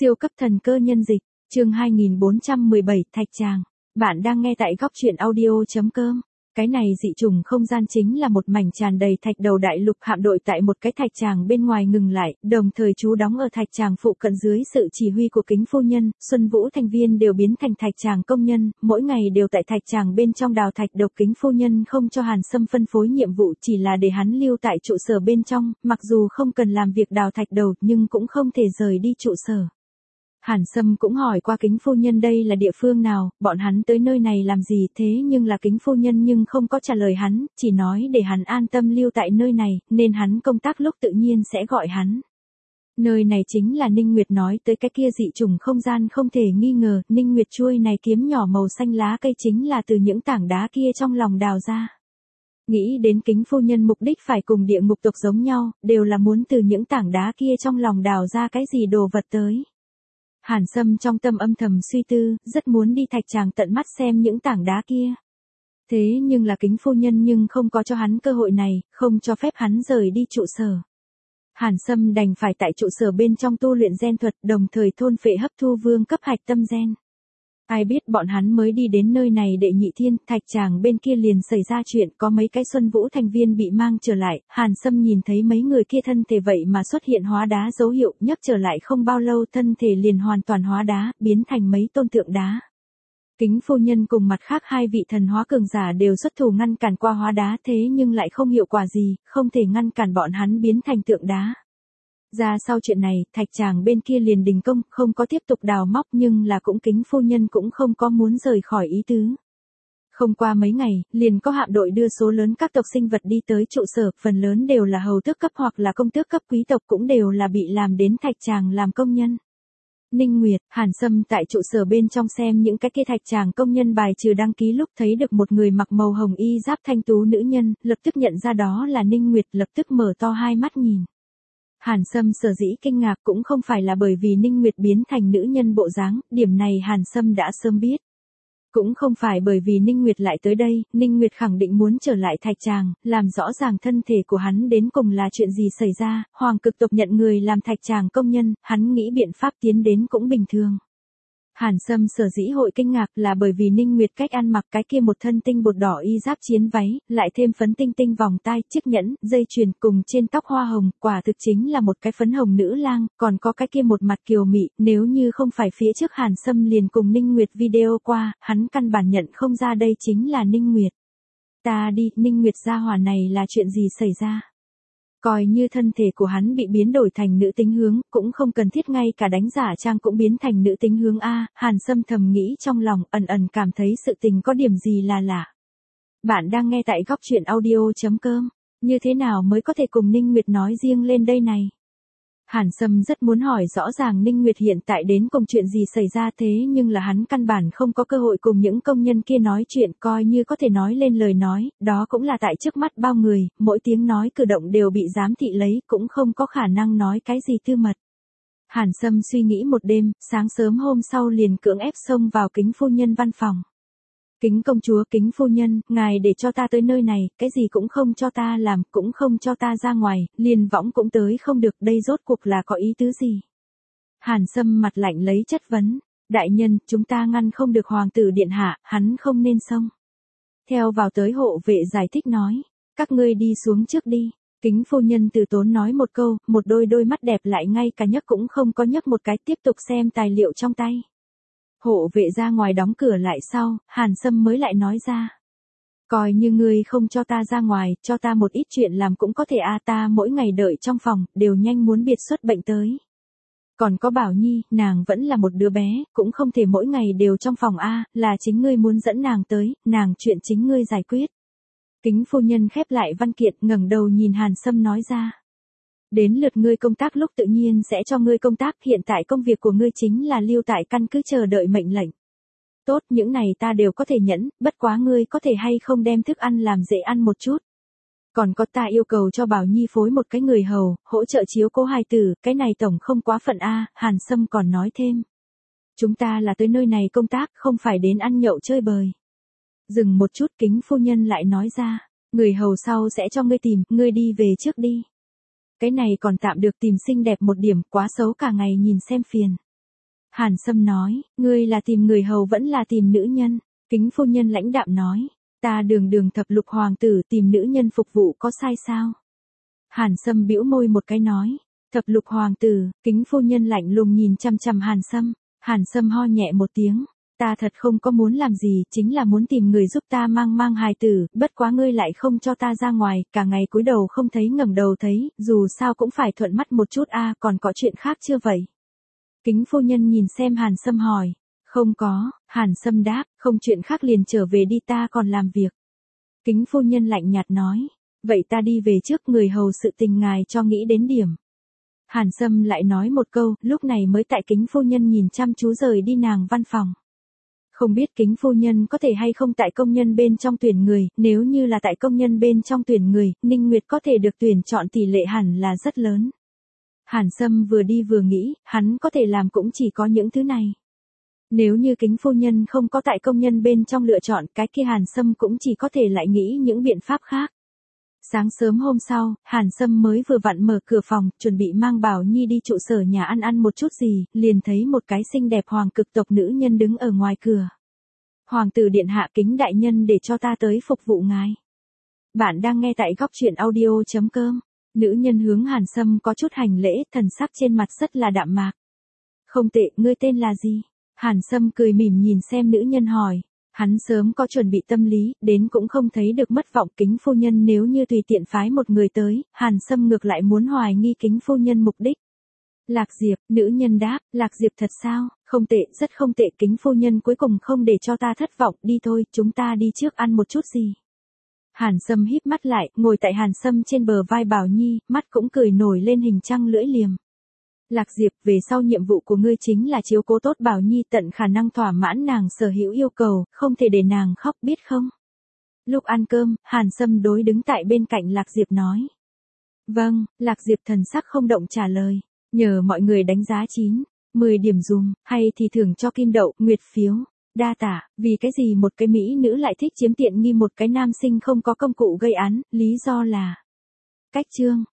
Siêu cấp thần cơ nhân dịch, chương 2417, Thạch Tràng. Bạn đang nghe tại góc truyện audio.com. Cái này dị trùng không gian chính là một mảnh tràn đầy thạch đầu đại lục hạm đội tại một cái thạch tràng bên ngoài ngừng lại, đồng thời trú đóng ở thạch tràng phụ cận dưới sự chỉ huy của Kính phu nhân, Xuân Vũ thành viên đều biến thành thạch tràng công nhân, mỗi ngày đều tại thạch tràng bên trong đào thạch độc. Kính phu nhân không cho Hàn Sâm phân phối nhiệm vụ, chỉ là để hắn lưu tại trụ sở bên trong, mặc dù không cần làm việc đào thạch đầu nhưng cũng không thể rời đi trụ sở. Hàn Sâm cũng hỏi qua Kính phu nhân đây là địa phương nào, bọn hắn tới nơi này làm gì, thế nhưng là Kính phu nhân nhưng không có trả lời hắn, chỉ nói để hắn an tâm lưu tại nơi này, nên hắn công tác lúc tự nhiên sẽ gọi hắn. Nơi này chính là Ninh Nguyệt nói tới cái kia dị trùng không gian, không thể nghi ngờ, Ninh Nguyệt chuôi này kiếm nhỏ màu xanh lá cây chính là từ những tảng đá kia trong lòng đào ra. Nghĩ đến Kính phu nhân mục đích phải cùng địa ngục tộc giống nhau, đều là muốn từ những tảng đá kia trong lòng đào ra cái gì đồ vật tới. Hàn Sâm trong tâm âm thầm suy tư, rất muốn đi thạch tràng tận mắt xem những tảng đá kia. Thế nhưng là Kính phu nhân nhưng không có cho hắn cơ hội này, không cho phép hắn rời đi trụ sở. Hàn Sâm đành phải tại trụ sở bên trong tu luyện gen thuật, đồng thời thôn phệ hấp thu vương cấp hạch tâm gen. Ai biết bọn hắn mới đi đến nơi này đệ nhị thiên, thạch tràng bên kia liền xảy ra chuyện, có mấy cái Xuân Vũ thành viên bị mang trở lại, Hàn Sâm nhìn thấy mấy người kia thân thể vậy mà xuất hiện hóa đá dấu hiệu, nhấc trở lại không bao lâu thân thể liền hoàn toàn hóa đá, biến thành mấy tôn tượng đá. Kính phu nhân cùng mặt khác hai vị thần hóa cường giả đều xuất thủ ngăn cản qua hóa đá, thế nhưng lại không hiệu quả gì, không thể ngăn cản bọn hắn biến thành tượng đá. Ra sau chuyện này, thạch tràng bên kia liền đình công, không có tiếp tục đào móc, nhưng là cũng Kính phu nhân cũng không có muốn rời khỏi ý tứ. Không qua mấy ngày, liền có hạm đội đưa số lớn các tộc sinh vật đi tới trụ sở, phần lớn đều là hầu tước cấp hoặc là công tước cấp, quý tộc cũng đều là bị làm đến thạch tràng làm công nhân. Ninh Nguyệt, Hàn Sâm tại trụ sở bên trong xem những cái kia thạch tràng công nhân bài trừ đăng ký lúc thấy được một người mặc màu hồng y giáp thanh tú nữ nhân, lập tức nhận ra đó là Ninh Nguyệt, lập tức mở to hai mắt nhìn. Hàn Sâm sở dĩ kinh ngạc cũng không phải là bởi vì Ninh Nguyệt biến thành nữ nhân bộ dáng, điểm này Hàn Sâm đã sớm biết. Cũng không phải bởi vì Ninh Nguyệt lại tới đây, Ninh Nguyệt khẳng định muốn trở lại thạch tràng, làm rõ ràng thân thể của hắn đến cùng là chuyện gì xảy ra, Hoàng cực tộc nhận người làm thạch tràng công nhân, hắn nghĩ biện pháp tiến đến cũng bình thường. Hàn Sâm sở dĩ hội kinh ngạc là bởi vì Ninh Nguyệt cách ăn mặc cái kia một thân tinh bột đỏ y giáp chiến váy, lại thêm phấn tinh tinh vòng tai, chiếc nhẫn, dây chuyền cùng trên tóc hoa hồng, quả thực chính là một cái phấn hồng nữ lang, còn có cái kia một mặt kiều mị, nếu như không phải phía trước Hàn Sâm liền cùng Ninh Nguyệt video qua, hắn căn bản nhận không ra đây chính là Ninh Nguyệt. Ta đi, Ninh Nguyệt gia hỏa này là chuyện gì xảy ra? Coi như thân thể của hắn bị biến đổi thành nữ tính hướng, cũng không cần thiết ngay cả đánh giả trang cũng biến thành nữ tính hướng a. Hàn Sâm thầm nghĩ trong lòng, ẩn ẩn cảm thấy sự tình có điểm gì là lạ. Bạn đang nghe tại góc truyện audio.com. Như thế nào mới có thể cùng Ninh Nguyệt nói riêng lên đây này? Hàn Sâm rất muốn hỏi rõ ràng Ninh Nguyệt hiện tại đến cùng chuyện gì xảy ra, thế nhưng là hắn căn bản không có cơ hội cùng những công nhân kia nói chuyện, coi như có thể nói lên lời nói, đó cũng là tại trước mắt bao người, mỗi tiếng nói cử động đều bị giám thị lấy, cũng không có khả năng nói cái gì tư mật. Hàn Sâm suy nghĩ một đêm, sáng sớm hôm sau liền cưỡng ép xông vào Kính phu nhân văn phòng. Kính công chúa, Kính phu nhân, ngài để cho ta tới nơi này, cái gì cũng không cho ta làm, cũng không cho ta ra ngoài, liền võng cũng tới không được, đây rốt cuộc là có ý tứ gì? Hàn Sâm mặt lạnh lấy chất vấn, đại nhân, chúng ta ngăn không được hoàng tử điện hạ, hắn không nên xông. Theo vào tới hộ vệ giải thích nói, các ngươi đi xuống trước đi. Kính phu nhân từ tốn nói một câu, một đôi mắt đẹp lại ngay cả nhấc cũng không có nhấc một cái, tiếp tục xem tài liệu trong tay. Hộ vệ ra ngoài đóng cửa lại sau, Hàn Sâm mới lại nói ra. Coi như ngươi không cho ta ra ngoài, cho ta một ít chuyện làm cũng có thể a, ta mỗi ngày đợi trong phòng, đều nhanh muốn biệt xuất bệnh tới. Còn có Bảo Nhi, nàng vẫn là một đứa bé, cũng không thể mỗi ngày đều trong phòng a, là chính ngươi muốn dẫn nàng tới, nàng chuyện chính ngươi giải quyết. Kính phu nhân khép lại văn kiện, ngẩng đầu nhìn Hàn Sâm nói ra. Đến lượt ngươi công tác lúc tự nhiên sẽ cho ngươi công tác, hiện tại công việc của ngươi chính là lưu tại căn cứ chờ đợi mệnh lệnh. Tốt, những này ta đều có thể nhẫn, bất quá ngươi có thể hay không đem thức ăn làm dễ ăn một chút. Còn có ta yêu cầu cho Bảo Nhi phối một cái người hầu, hỗ trợ chiếu cố hài tử, cái này tổng không quá phận a. Hàn Sâm còn nói thêm. Chúng ta là tới nơi này công tác, không phải đến ăn nhậu chơi bời. Dừng một chút, Kính phu nhân lại nói ra, người hầu sau sẽ cho ngươi tìm, ngươi đi về trước đi. Cái này còn tạm được, tìm xinh đẹp một điểm, quá xấu cả ngày nhìn xem phiền. Hàn Sâm nói, ngươi là tìm người hầu vẫn là tìm nữ nhân? Kính phu nhân lãnh đạm nói, ta đường đường thập lục hoàng tử tìm nữ nhân phục vụ có sai sao? Hàn Sâm bĩu môi một cái nói, thập lục hoàng tử. Kính phu nhân lạnh lùng nhìn chằm chằm Hàn Sâm. Hàn Sâm ho nhẹ một tiếng, ta thật không có muốn làm gì, chính là muốn tìm người giúp ta mang hài tử, bất quá ngươi lại không cho ta ra ngoài, cả ngày cúi đầu không thấy ngẩng đầu thấy, dù sao cũng phải thuận mắt một chút a, còn có chuyện khác chưa vậy? Kính phu nhân nhìn xem Hàn Sâm hỏi, không có. Hàn Sâm đáp, không chuyện khác liền trở về đi, ta còn làm việc. Kính phu nhân lạnh nhạt nói, vậy ta đi về trước, người hầu sự tình ngài cho nghĩ đến điểm. Hàn Sâm lại nói một câu, lúc này mới tại kính phu nhân nhìn chăm chú rời đi nàng văn phòng. Không biết kính phu nhân có thể hay không tại công nhân bên trong tuyển người, nếu như là tại công nhân bên trong tuyển người, Ninh Nguyệt có thể được tuyển chọn tỷ lệ hẳn là rất lớn. Hàn Sâm vừa đi vừa nghĩ, hắn có thể làm cũng chỉ có những thứ này. Nếu như kính phu nhân không có tại công nhân bên trong lựa chọn, cái kia Hàn Sâm cũng chỉ có thể lại nghĩ những biện pháp khác. Sáng sớm hôm sau, Hàn Sâm mới vừa vặn mở cửa phòng, chuẩn bị mang Bảo Nhi đi trụ sở nhà ăn một chút gì, liền thấy một cái xinh đẹp hoàng cực tộc nữ nhân đứng ở ngoài cửa. Hoàng tử điện hạ, kính đại nhân để cho ta tới phục vụ ngài. Bạn đang nghe tại góc truyện audio.com. Nữ nhân hướng Hàn Sâm có chút hành lễ, thần sắc trên mặt rất là đạm mạc. Không tệ, ngươi tên là gì? Hàn Sâm cười mỉm nhìn xem nữ nhân hỏi. Hắn sớm có chuẩn bị tâm lý, đến cũng không thấy được mất vọng. Kính phu nhân nếu như tùy tiện phái một người tới, Hàn Sâm ngược lại muốn hoài nghi kính phu nhân mục đích. Lạc Diệp, nữ nhân đáp, Lạc Diệp thật sao? Không tệ, rất không tệ, kính phu nhân cuối cùng không để cho ta thất vọng, đi thôi, chúng ta đi trước ăn một chút gì. Hàn Sâm híp mắt lại, ngồi tại Hàn Sâm trên bờ vai Bảo Nhi, mắt cũng cười nổi lên hình trăng lưỡi liềm. Lạc Diệp, về sau nhiệm vụ của ngươi chính là chiếu cố tốt Bảo Nhi, tận khả năng thỏa mãn nàng sở hữu yêu cầu, không thể để nàng khóc, biết không? Lúc ăn cơm, Hàn Sâm đối đứng tại bên cạnh Lạc Diệp nói. Vâng. Lạc Diệp thần sắc không động trả lời. Nhờ mọi người đánh giá 9-10 điểm dùm, hay thì thưởng cho kim đậu, nguyệt phiếu. Đa tả, vì cái gì một cái mỹ nữ lại thích chiếm tiện nghi một cái nam sinh không có công cụ gây án, lý do là cách chương.